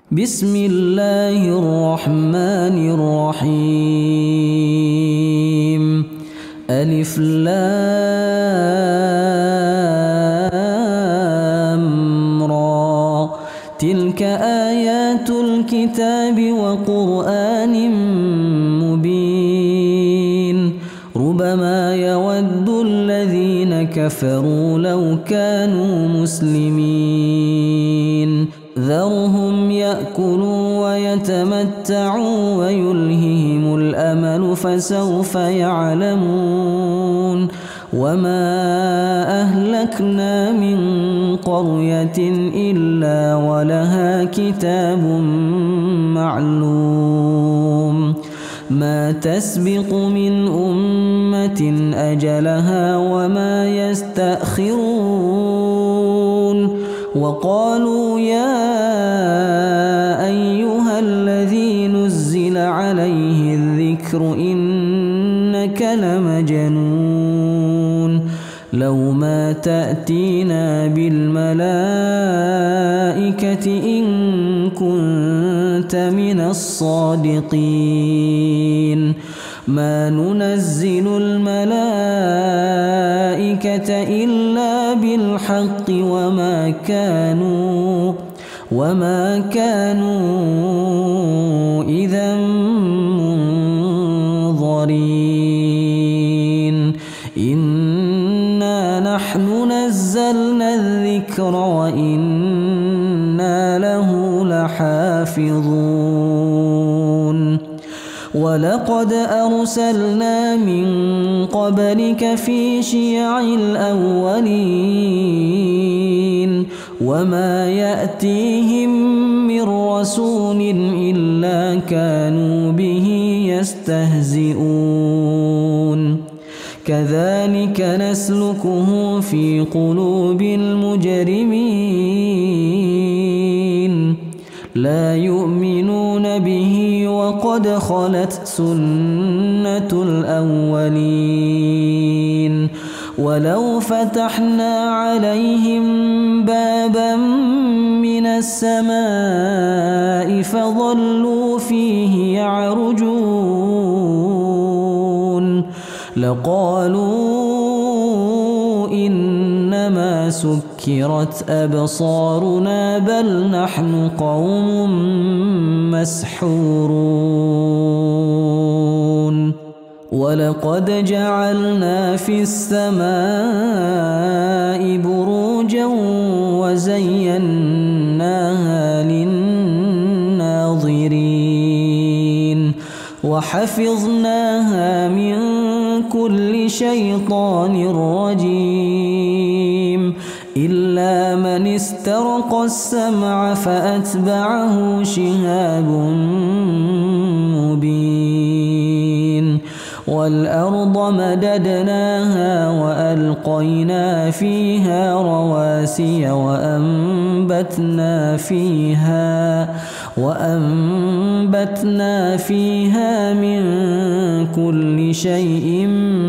بسم الله الرحمن الرحيم. ألف لام را. تلك آيات الكتاب وقرآن مبين. ربما يود الذين كفروا لو كانوا مسلمين. ذرهم يأكلوا ويتمتعوا ويلههم الأمل فسوف يعلمون. وما أهلكنا من قرية إلا ولها كتاب معلوم. ما تسبق من أمة أجلها وما يستأخرون. وقالوا يا أيها الذي نزل عليه الذكر إنك لمجنون. لو ما تأتينا بالملائكة إن كنت من الصادقين. ما ننزل الملائكة إلا بالحق وما كانوا إذا منظرين. إنا نحن نزلنا الذكر وإنا له لحافظون. ولقد أرسلنا من قبلك في شيع الأولين. وما يأتيهم من رسول إلا كانوا به يستهزئون. كذلك نسلكه في قلوب المجرمين. لا يؤمنون به وقد خلت سنة الأولين. ولو فتحنا عليهم بابا من السماء فظلوا فيه يعرجون لقالوا إنما سكرت أبصارنا بل نحن قوم مسحورون. ولقد جعلنا في السماء بروجا وزيناها للناظرين. وحفظناها من كل شيطان رجيم إلا من استرق السمع فأتبعه شهاب مبين. والأرض مددناها وألقينا فيها رواسي وأنبتنا فيها من كل شيء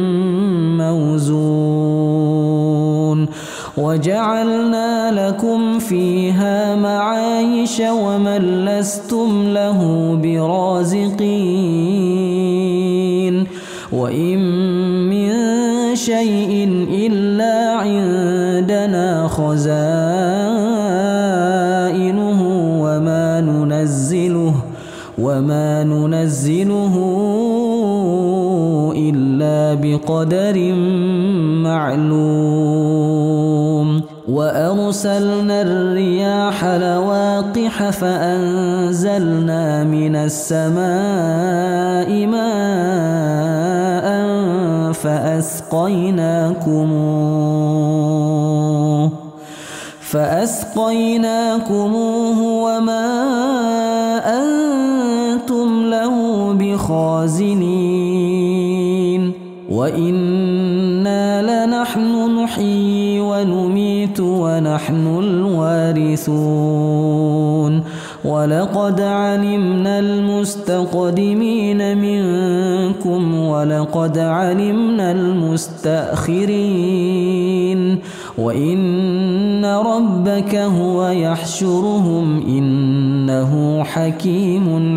موزون. وجعلنا لكم فيها معايش ومن لستم له برازقين. وإن من شيء إلا عندنا خزائنه وما ننزله إلا بقدر معلوم. وأرسلنا الرياح لواقح فأنزلنا من السماء ماء فأسقيناكموه وما أنتم له بخازنين. وإنا لنحن نحيي ونميت ونحن الوارثون. ولقد علمنا المستقدمين منكم ولقد علمنا المستأخرين وإن ربك هو يحشرهم إنه حكيم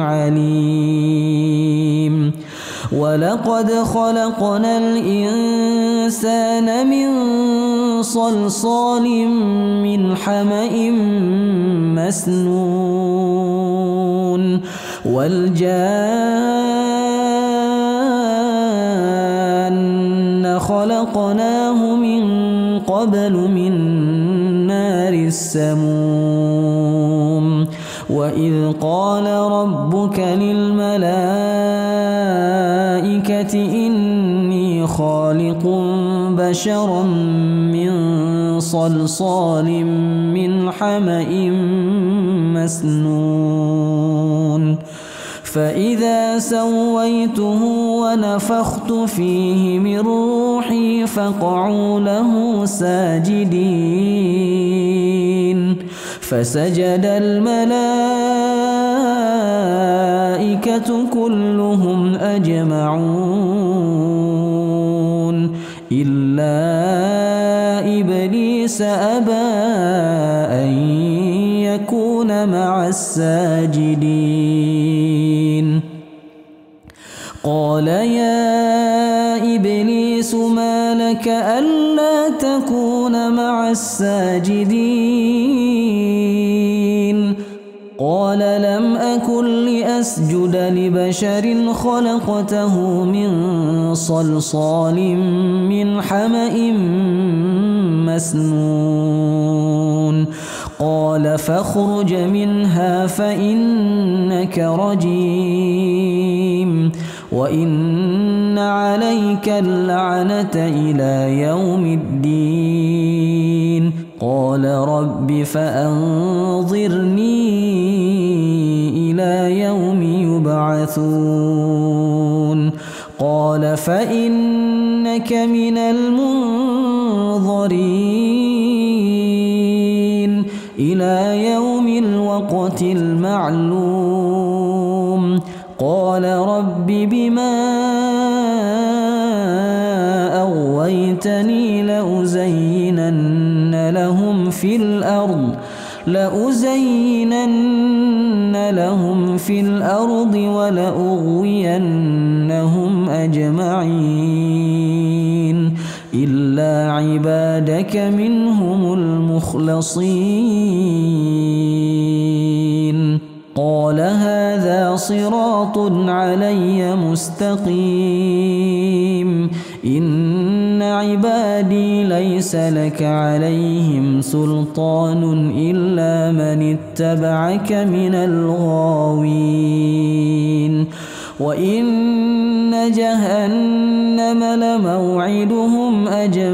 عليم ولقد خلقنا الإنسان من صلصال من حمأ مسنون والجان خلقناه من قبل من نار السموم وإذ قال ربك للملائكة إني خالق بشرا من صلصال من حمأ مسنون فإذا سويته ونفخت فيه من روحي فقعوا له ساجدين فسجد الملائكة كلهم أجمعون إلا إبليس أبى أن يكون مع الساجدين قال يا إبليس ما لك ألا تكون مع الساجدين قال لم أكن لأسجد لبشر خلقته من صلصال من حمأ مسنون قال فاخرج منها فإنك رجيم وإن عليك اللعنة إلى يوم الدين قال رب فأنظرني إلى يوم يبعثون قال فإنك من المنظرين إلى يوم الوقت المعلوم قال رب بما أغويتني لأزينن لهم في الأرض ولأغوينهم أجمعين إلا عبادك منهم المخلصين قال هذا صراط علي مستقيم إن عبادي ليس لك عليهم سلطان إلا من اتبعك من الغاوين وإن جهنم لموعدهم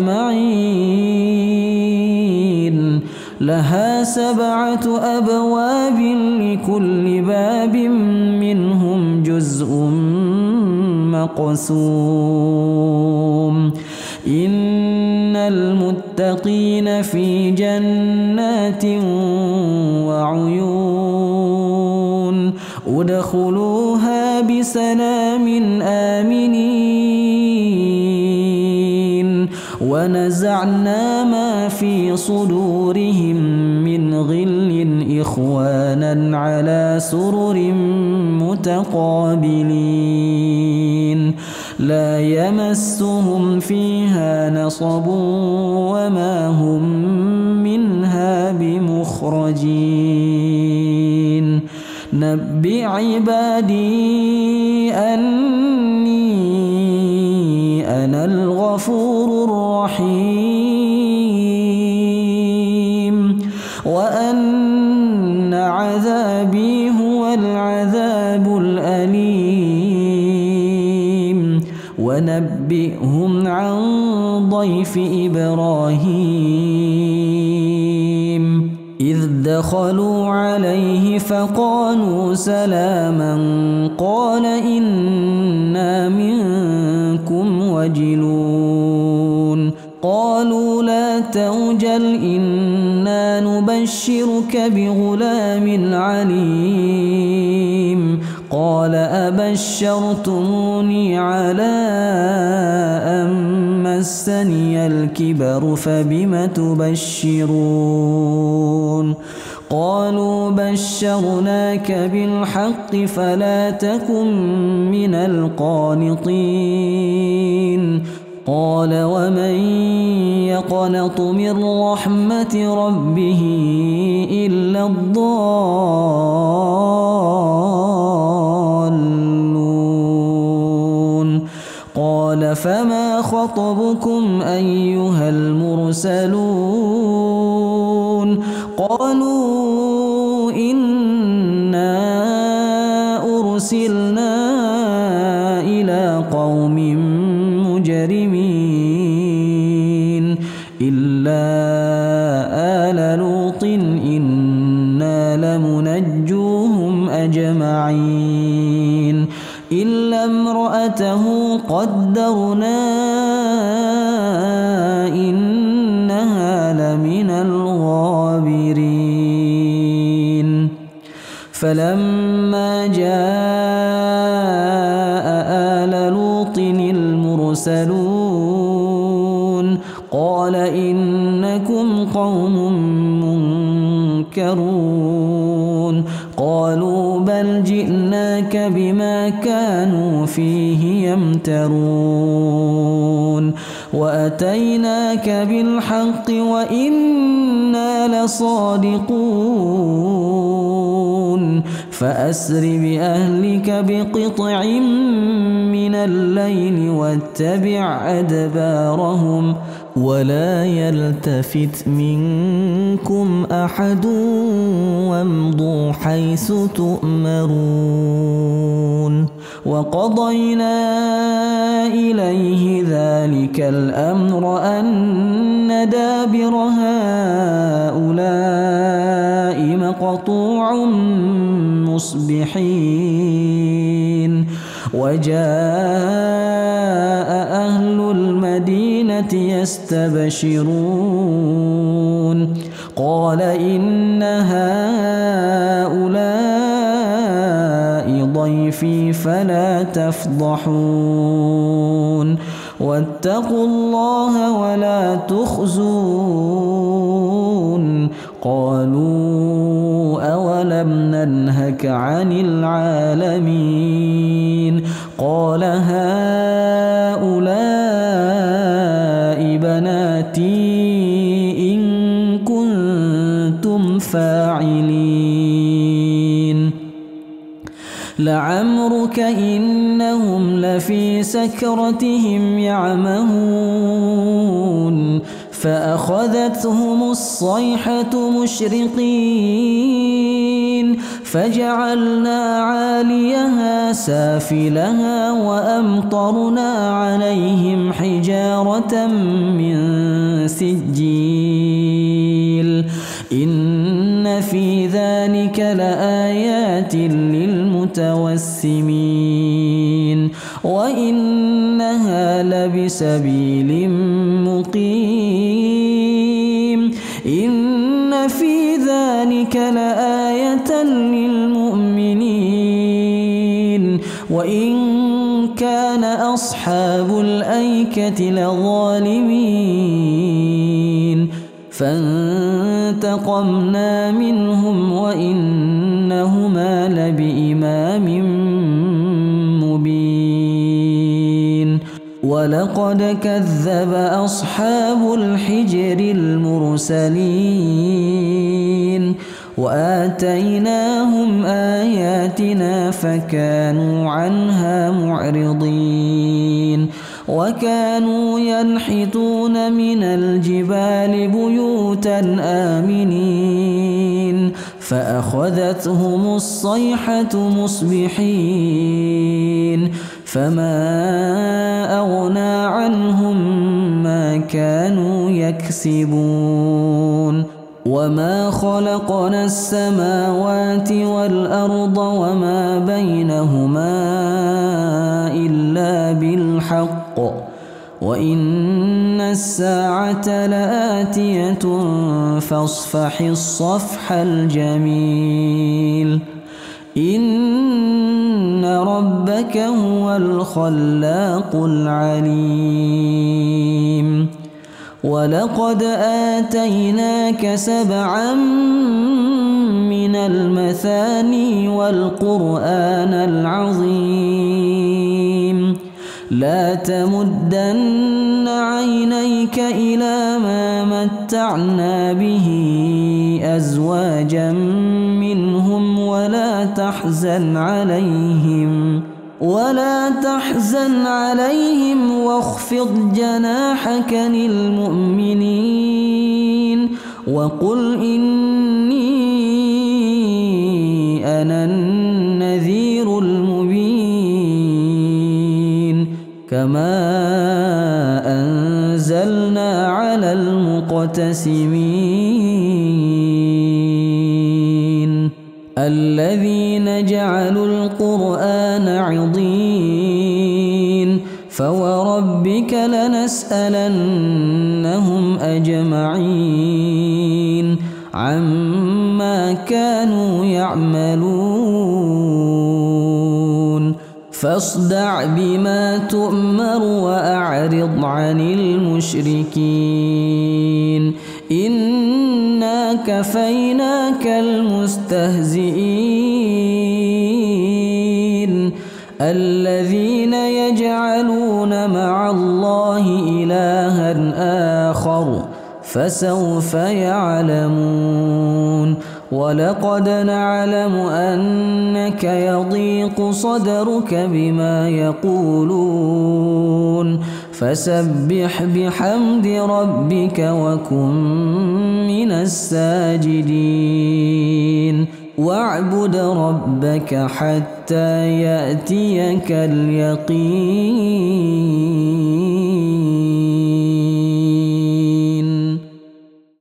أجمعين لها 7 أبواب لكل باب منهم جزء مقسوم إن المتقين في جنات وعيون ادخلوها بسلام آمنين ونزعنا ما في صدورهم من غل إخوانا على سرر متقابلين لا يمسهم فيها نصب وما هم منها بمخرجين نبئ عبادي أني أنا الغفور الرحيم وأن عذابي هو العذاب الأليم ونبئهم عن ضيف إبراهيم إذ دخلوا عليه فقالوا سلاما قال إنا منكم وجلون قالوا لا توجل إنا نبشرك بغلام عليم قال أبشرتموني على أن مسني الكبر فبم تبشرون قالوا بشرناك بالحق فلا تكن من القانطين قال ومن يقنط من رحمة ربه إلا الضالون قال فما خطبكم أيها المرسلون قالوا إنا أرسلنا إلى قوم مجرمين إلا آل لوط إنا لمنجوهم أجمعين إلا امرأته قدرنا إنها لمن الغابرين فلما جاء آل لوط المرسلون قال إنكم قوم منكرون قالوا بل جئناك بما كانوا فيه يمترون وأتيناك بالحق وإنا لصادقون فأسر بأهلك بقطع من الليل واتبع أدبارهم ولا يلتفت منكم أحد وامضوا حيث تؤمرون وقضينا إليه ذلك الأمر أن دابر هؤلاء مقطوع مصبحين وجاء أهل المدينة يستبشرون قال إن هؤلاء ضيفي فلا تفضحون واتقوا الله ولا تخزون قالوا أولم ننهك عن العالمين قال هؤلاء بناتي إن كنتم فاعلين لعمرك إنهم لفي سكرتهم يعمهون فأخذتهم الصيحة مشرقين فجعلنا عاليها سافلها وأمطرنا عليهم حجارة من سجيل إن في ذلك لآيات للمتوسمين وإنها لبسبيل مقيم إن في ذلك لآية للمؤمنين وإن كان أصحاب الأيكة لظالمين فانتقمنا منهم وإنهما لبإمام مبين ولقد كذب أصحاب الحجر المرسلين وآتيناهم آياتنا فكانوا عنها معرضين وكانوا ينحتون من الجبال بيوتا آمنين فأخذتهم الصيحة مصبحين فما أغنى عنهم ما كانوا يكسبون وما خلقنا السماوات والأرض وما بينهما إلا بالحق وإن الساعة لآتية فاصفح الصفح الجميل إن ربك هو الخلاق العليم ولقد آتيناك 7 من المثاني والقرآن العظيم لا تمدن عينيك إلى ما متعنا به أزواجا منهم ولا تحزن عليهم واخفض جناحك للمؤمنين وقل إني أنا النذير المبين كما أنزلنا على المقتسمين الذين جعلوا القرآن عضين فوربك لنسألنهم أجمعين عما كانوا يعملون فاصدع بما تؤمر وأعرض عن المشركين إنا كفيناك المستهزئين الذين يجعلون مع الله إلها آخر فسوف يعلمون ولقد نعلم أنك يضيق صدرك بما يقولون فسبح بحمد ربك وكن من الساجدين واعبد ربك حتى يأتيك اليقين.